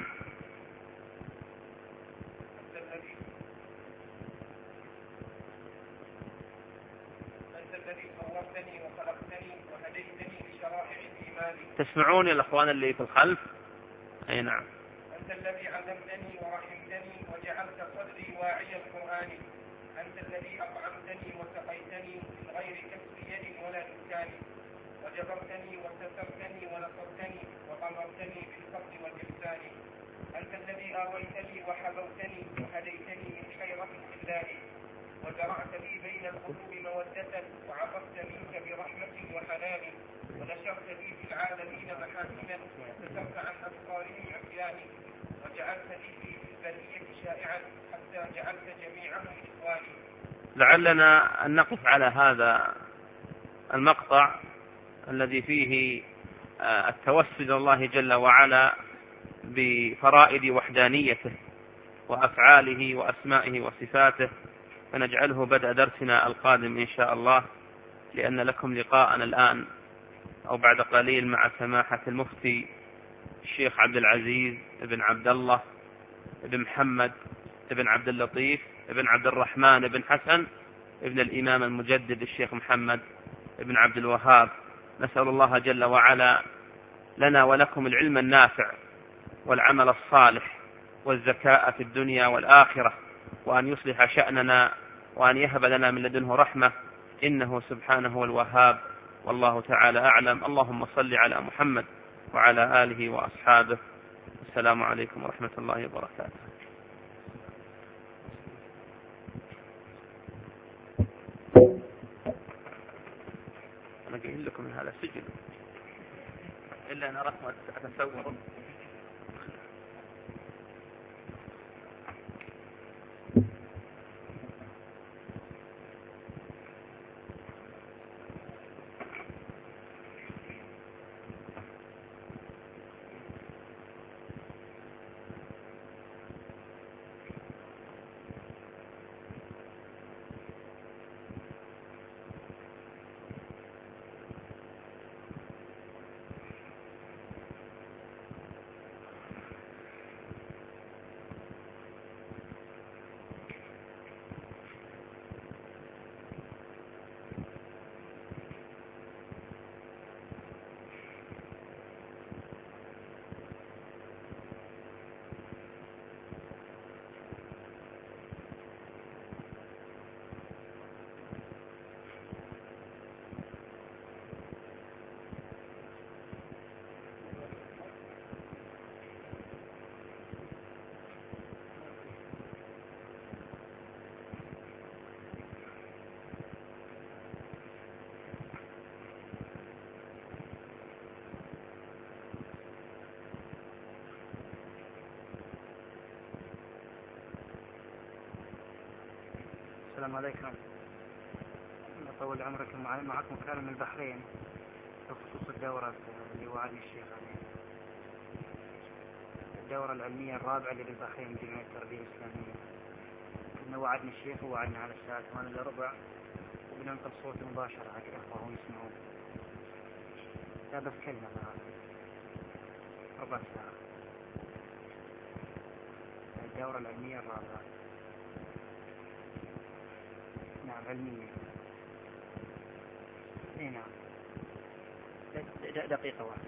S1: تسمعون الأخوان اللي في الخلف؟ أي نعم.
S2: أنت الذي علمتني ورحمتني وجعلت صدري واعي القرآن، أنت الذي أطعمتني وسقيتني من غير كسب يد ولا دكان، وجبرتني وسترتني ونصرتني وقمرتني بالفضل والإحسان، أنت الذي آويتني وحبوتني وهديتني من حيرة الخذلان، وزرعت لي بين القلوب مودة وعرفت منك برحمة وحنان، ونشرت لي في العالمين محاسنا سترت عن أفكارهم عصياني، وجعلت لي في البرية شائعا حتى جعلت جميعهم إخواني.
S1: لعلنا أن نقف على هذا المقطع الذي فيه التوسل إلى الله جل وعلا بفرائض وحدانيته وأفعاله وأسمائه وصفاته، فنجعله بدء درسنا القادم إن شاء الله، لأن لكم لقاءنا الآن أو بعد قليل مع سماحة المفتي الشيخ عبد العزيز بن عبد الله بن محمد بن عبد اللطيف بن عبد الرحمن بن حسن ابن الإمام المجدد الشيخ محمد بن عبد الوهاب. نسأل الله جل وعلا لنا ولكم العلم النافع والعمل الصالح والزكاة في الدنيا والآخرة، وأن يصلح شأننا وأن يهب لنا من لدنه رحمة، إنه سبحانه هو الوهاب، والله تعالى أعلم. اللهم صل على محمد وعلى آله وأصحابه. السلام عليكم ورحمة الله وبركاته. أنا قايل لكم من هذا السجن إلا أنا رسمة أتصور.
S3: السلام عليكم. طول عمركم. معكم كلام من البحرين بخصوص الدورة اللي وعدني الشيخ عليها، الدورة العلمية الرابعة اللي بالبحرين جمعية التربية الإسلامية. إنه وعدني الشيخ ووعدنا على الساعة ثمانية إلا ربع، وبننقل صوت مباشرة على الأخوة وهم يسمعون. لا بس كلمة ربع ساعة. الدورة العلمية الرابعة. نعم علمية. اي نعم. دقيقة واحدة.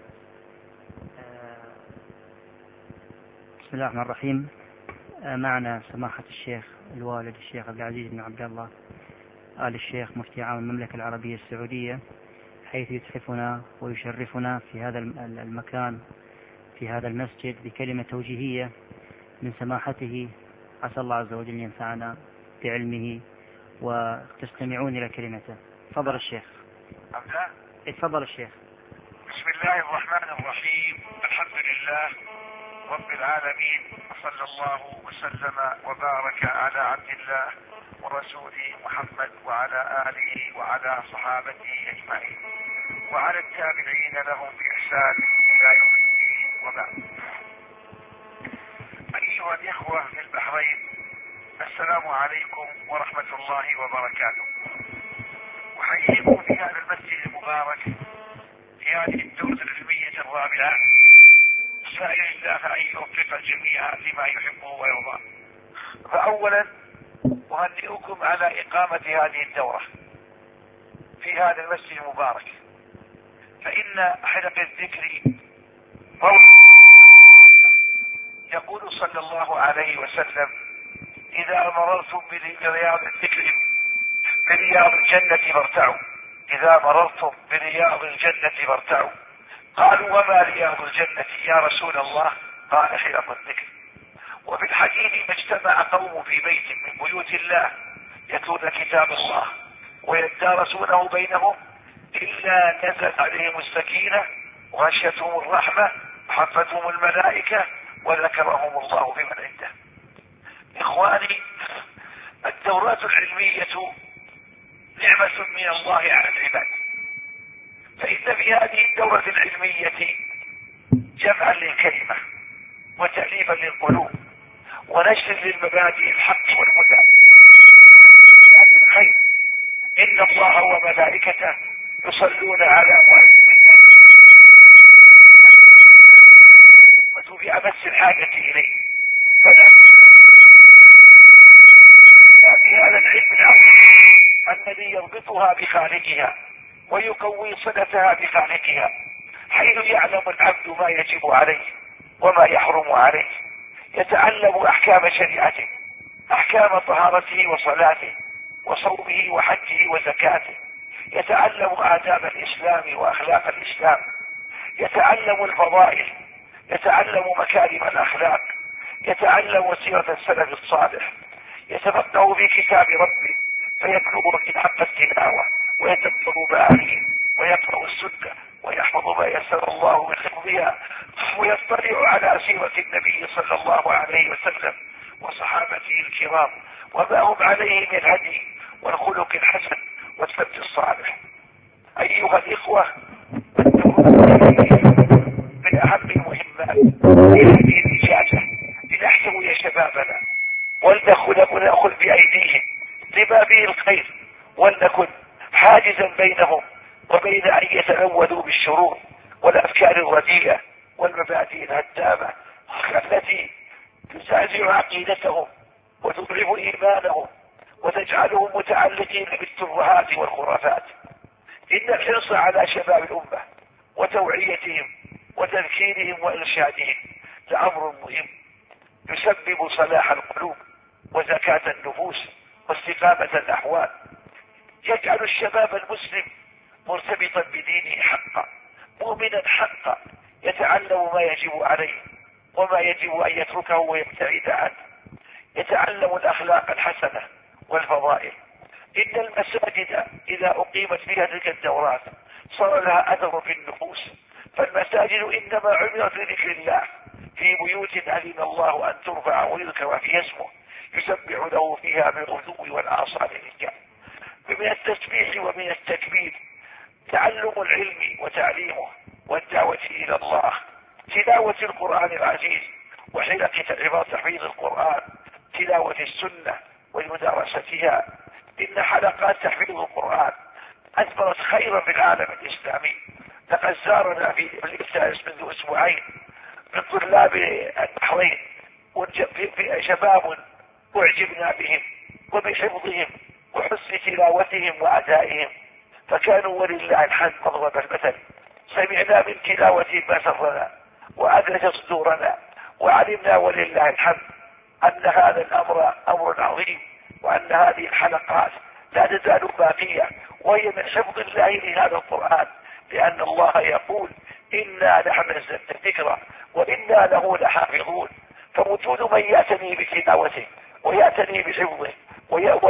S3: بسم الله الرحمن الرحيم. معنا سماحة الشيخ الوالد الشيخ عبد العزيز بن عبد الله آل الشيخ مفتي عام المملكة العربية السعودية، حيث يتحفنا ويشرفنا في هذا المكان في هذا المسجد بكلمة توجيهية من سماحته. عسى الله عز وجل ينفعنا بعلمه وتستمعون إلى كلمته. تفضل الشيخ. تفضل الشيخ.
S4: بسم الله الرحمن الرحيم. الحمد لله رب العالمين، وصلى الله وسلم وبارك على عبد الله ورسوله محمد وعلى آله وعلى صحابته أجمعين وعلى التابعين لهم بإحسان إلى يوم الدين، وبعد. أيها الإخوة في البحرين، السلام عليكم ورحمة الله وبركاته. أحييكم في هذا المسجد المبارك في هذه الدورة العلمية الرابعة، سائل الله أن يوفق الجميع لما يحبه ويرضاه. فأولا أهنئكم على إقامة هذه الدورة في هذا المسجد المبارك، فإن حلقة الذكر يقول صلى الله عليه وسلم: إذا مررتم برياض الذكر برياض الجنة فارتعوا، إذا مررتم برياض الجنة فارتعوا. قالوا: وما رياض الجنة يا رسول الله؟ قال: حلق الذكر. وفي الحديث: ما اجتمع قوم في بيت من بيوت الله يتلون كتاب الله ويتدارسونه بينهم إلا نزلت عليهم السكينة وغشيتهم الرحمة وحفتهم الملائكة وذكرهم الله في من عنده. إخواني، الدورات العلمية نعمة من الله على العباد، فإن في هذه الدورة العلمية جمعا للكلمة وتأليفا للقلوب ونشر للمبادئ الحق والهدى الخير. إن الله وملائكته يصلون على النبي في أمس الحاجة إليه. ففي هذا العلم العظيم الذي يربطها بخالقها ويقوي صلتها بخالقها، حيث يعلم العبد ما يجب عليه وما يحرم عليه، يتعلم أحكام شريعته، أحكام طهارته وصلاته وصومه وحجه وزكاته، يتعلم آداب الإسلام وأخلاق الإسلام، يتعلم الفضائل، يتعلم مكارم الأخلاق، يتعلم سيرة السلف الصالح، يتفقه في كتاب ربه فيتلوه حق التلاوة ويتدبر معانيه ويقرأ السنة ويحفظ ما يسر الله من حفظها، ويطلع على سيرة النبي صلى الله عليه وسلم وصحابته الكرام وما هم عليه من الهدي والخلق الحسن والسبت الصالح. أيها الإخوة، من أهم المهمات في هذه الإجازة لنحتوي شبابنا ولنأخذ ونأخذ بأيديهم لما فيه الخير، ولنكن حاجزا بينهم وبين أن يتلوذوا بالشرور والأفكار الرديئة والمبادئ الهدامة التي تزعزع عقيدتهم وتضعف إيمانهم وتجعلهم متعلقين بالترهات والخرافات. إن الحرص على شباب الأمة وتوعيتهم وتذكيرهم وإرشادهم لأمر مهم يسبب صلاح القلوب وزكاة النفوس واستقامة الأحوال، يجعل الشباب المسلم مرتبطا بدينه حقا، مؤمنا حقا، يتعلم ما يجب عليه وما يجب أن يتركه ويبتعد عنه، يتعلم الأخلاق الحسنة والفضائل. إن المساجد إذا أقيمت فيها تلك الدورات صار لها أثر في النفوس، فالمساجد إنما عمرت لذكر الله في بيوت أذن الله أن ترفع ويذكر فيها اسمه يسبح له فيها بالغدو والآصال رجال. ومن التسبيح ومن التكبير تعلم العلم وتعليمه والدعوة إلى الله، تلاوة القرآن العزيز وحلق تحفيظ القرآن، تلاوة السنة ومدارستها. إن حلقات تحفيظ القرآن أثمرت خيرا في العالم الإسلامي. لقد زارنا في الإفتاس منذ أسبوعين من طلاب البحرين في شباب أعجبنا بهم وبحفظهم وحسن تلاوتهم وأدائهم، فكانوا ولله الحمد مضرب المثل. سمعنا من تلاوتهم ما سرنا وأدرج صدورنا، وعلمنا ولله الحمد أن هذا الأمر أمر عظيم، وأن هذه الحلقات لا تزال باقية، وهي من حفظ الله لهذا القرآن، لأن الله يقول: إنا نحن نزلنا الذكر وإنا له لحافظون. فوجود من يأتني بتلاوته ويأتني بحفظه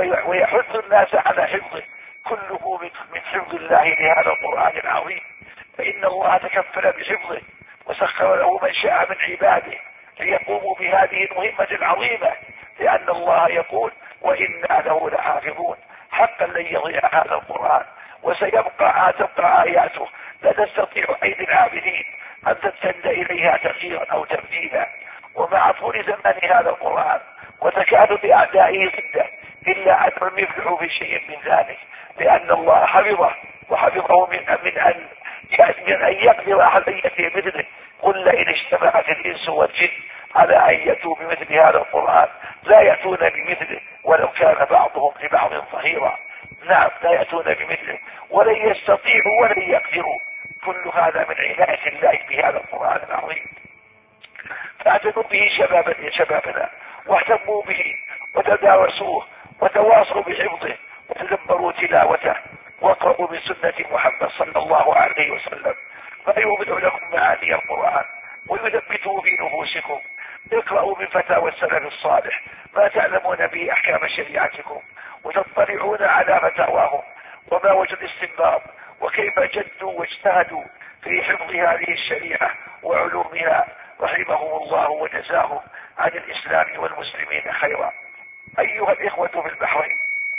S4: ويحث الناس على حفظه كله من حفظ الله لهذا القرآن العظيم. فإن الله تكفل بحفظه وسخر له من شاء من عباده ليقوموا بهذه المهمة العظيمة، لأن الله يقول وإنا له لحافظون. حقا لن يضيع هذا القرآن، وسيبقى تبقى آياته لا تستطيع أيدي العابدين أن تستند إليها تغييرا أو تبديلا. ومع طول زمان هذا القرآن وتكاد بأعدائه ضده إلا أن لم يفلحوا في شيء من ذلك، لأن الله حفظه وحفظه من من أن من أن يقدر أحد أن يأتي مثله. قل لئن اجتمعت الإنس والجن على أن يأتوا بمثل هذا القرآن لا يأتون بمثله ولو كان بعضهم لبعض ظهيرا. نعم لا يأتون بمثله ولن يستطيعوا ولن يقدروا. كل هذا من عناية الله بهذا القرآن العظيم. فاعتنوا به شبابا يا شبابنا، واهتموا به وتدارسوه وتواصلوا بحفظه وتدبروا تلاوته، واقرأوا من سنة محمد صلى الله عليه وسلم ما يوضح لكم معاني القرآن ويثبتوا في نفوسكم. اقرأوا من فتاوى السلف الصالح ما تعلمون به أحكام شريعتكم، وتطلعون على فتاواهم وما وجد الاستنباط وكيف جدوا واجتهدوا في حفظ هذه الشريعة وعلومها، رحمهم الله وجزاهم عن الإسلام والمسلمين خيرا. أيها الإخوة في البحرين،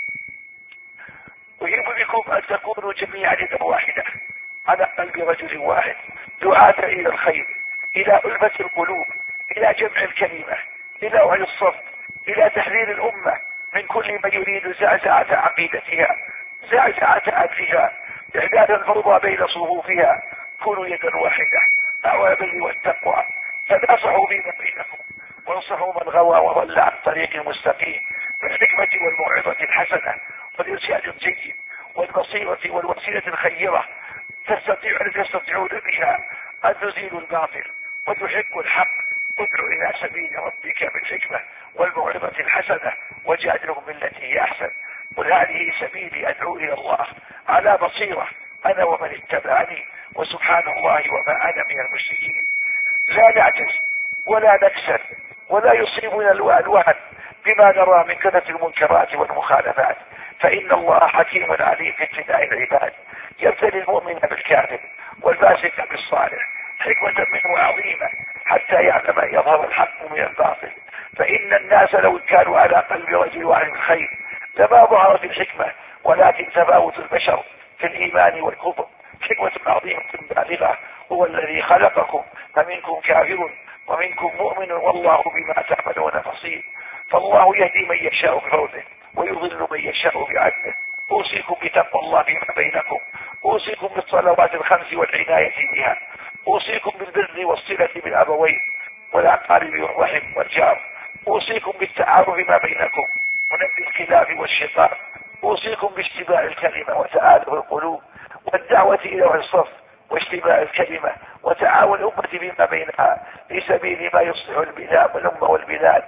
S4: أريد بكم أن تكونوا جميعا يدا واحدة على قلب رجل واحد، دعاة إلى الخير، إلى ألفة القلوب، إلى جمع الكلمة، إلى وعي الصف، إلى تحرير الأمة من كل من يريد زعزعة عقيدتها، زعزعة أمرها، إعداد الفوضى بين صفوفها. كونوا يدا واحدة دعوة البر والتقوى، تناصحوا فيما بينكم، وانصحوا من غوى وضل عن طريق المستقيم بالحكمة والموعظة الحسنة والإرشاد الجيد والبصيرة والوسيلة الخيرة، تستطيع أن تستطيعون بها أن تزيلوا الباطل وتحقوا الحق. ادعوا إلى سبيل ربك بالحكمة والموعظة الحسنة وجادلهم بالتي هي أحسن. قل هذه سبيلي أدعو إلى الله على بصيرة أنا ومن اتبعني وسبحان الله وما أنا من المشركين. لا نعجز ولا نكسل ولا يصيبنا الوهن بما نرى من كثرة المنكرات والمخالفات، فإن الله حكيم عليم في ابتلاء العباد، يبتلي المؤمن بالكاذب والفاسق بالصالح حكمة منه عظيمة حتى يعلم أن يظهر الحق من الباطل. فإن الناس لو كانوا على قلب رجل واحد من خير لما ظهرت الحكمة، ولكن تفاوت البشر في الإيمان والكفر. حكمة عظيمة بالغة، هو الذي خلقكم فمنكم كافر ومنكم مؤمن والله بما تعملون بصير. فالله يهدي من يشاء بفضله ويضل من يشاء بعدله. أوصيكم بتقوى الله فيما بينكم، أوصيكم بالصلوات الخمس والعناية بها، أوصيكم بالبر والصلة بالأبوين والأقارب والرحم والجار، أوصيكم بالتعارف ما بينكم ونبذ الخلاف والشقاق، أوصيكم باجتماع الكلمة وتآلف القلوب والدعوة إلى الصف واجتماع الكلمة وتعاون الأمة فيما بينها في سبيل ما يصلح البلاد والأمة والبلاد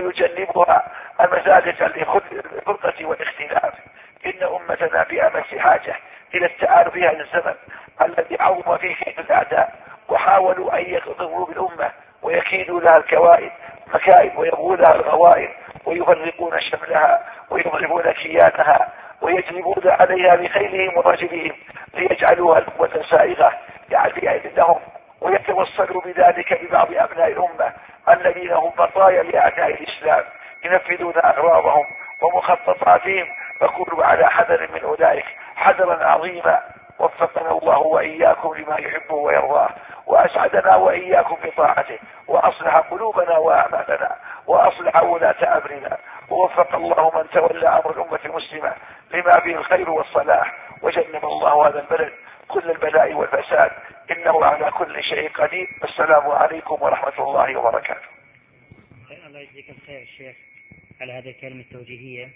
S4: ويجنبها المزالق الفرقة والاختلاف. إن أمتنا بأمس حاجة إلى التعارف في هذا الزمن الذي عظم فيه كيد الأعداء وحاولوا أن يقضوا بالأمة ويكيدوا لها الكوائد مكائد ويبغوا لها الغوائد ويفرقون شملها ويضربون كيانها ويجلبون عليها بخيلهم ورجلهم ليجعلوها الأمة سائغة لهم، ويتوصلوا بذلك ببعض أبناء الأمة الذين هم بطايا لأعداء الإسلام ينفذون أغراضهم ومخططاتهم. فكونوا على حذر من أولئك حذرا عظيما. وفقنا الله وإياكم لما يحبه ويرضاه، وأسعدنا وإياكم بطاعته، وأصلح قلوبنا وأعمالنا، وأصلح ولاة أمرنا، ووفق الله من تولى أمر الأمة المسلمة لما به الخير والصلاح، وجنب الله هذا البلد كل البلاء والفساد، إنه على كل شيء قدير. السلام عليكم ورحمة الله وبركاته.
S3: الله يجزيك الخير الشيخ على هذه الكلمة التوجيهية.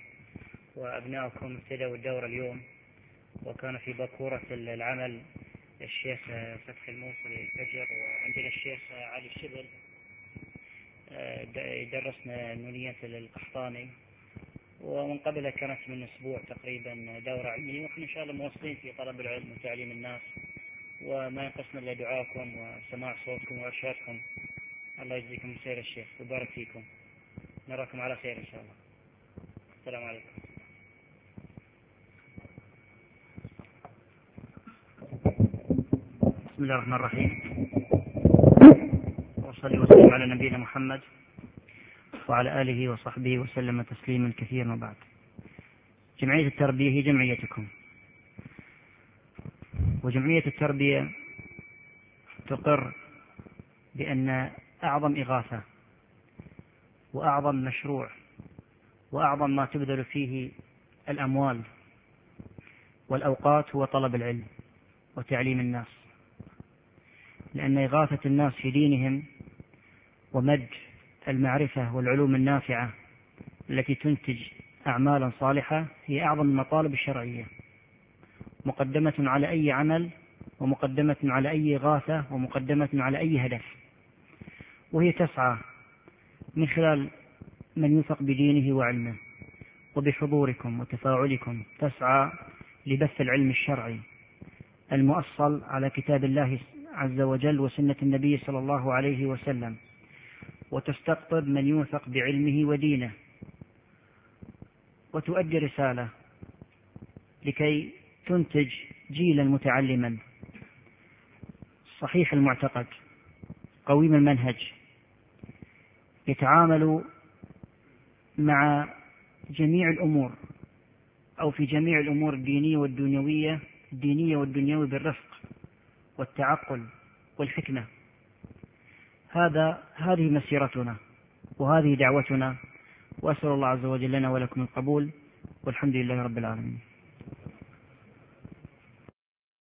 S3: وأبنائكم ابتدأوا الدورة اليوم، وكان في باكورة العمل الشيخ فتح الموصلي الفجر، وعندنا الشيخ علي الشبل درسنا نونية القحطاني، ومن قبلها كانت من أسبوع تقريبا دورة علمية، ونحن إن شاء الله مواصلين في طلب العلم وتعليم الناس، وما ينقصنا إلا دعاءكم وسماع صوتكم وإرشادكم. الله يجزيكم خير الشيخ وبارك فيكم، نراكم على خير إن شاء الله. السلام عليكم. بسم الله الرحمن الرحيم، وصلي وسلم على نبينا محمد وعلى آله وصحبه وسلم تسليما كثيرا. وبعد، جمعية التربية هي جمعيتكم، وجمعية التربية تقر بأن أعظم إغاثة وأعظم مشروع وأعظم ما تبذل فيه الأموال والأوقات هو طلب العلم وتعليم الناس، لأن إغاثة الناس في دينهم ومد المعرفة والعلوم النافعة التي تنتج أعمالا صالحة هي أعظم المطالب الشرعية، مقدمة على أي عمل ومقدمة على أي إغاثة ومقدمة على أي هدف، وهي تسعى من خلال من يوثق بدينه وعلمه وبحضوركم وتفاعلكم تسعى لبث العلم الشرعي المؤصل على كتاب الله عز وجل وسنة النبي صلى الله عليه وسلم، وتستقطب من يوثق بعلمه ودينه، وتؤدي رسالة لكي تنتج جيلا متعلما صحيح المعتقد قويم المنهج، يتعامل مع جميع الأمور أو في جميع الأمور الدينية والدنيوية الدينية والدنيوية بالرفق والتعقل والحكمة. هذا هذه مسيرتنا وهذه دعوتنا، وأسأل الله عز وجل لنا ولكم القبول، والحمد لله رب العالمين.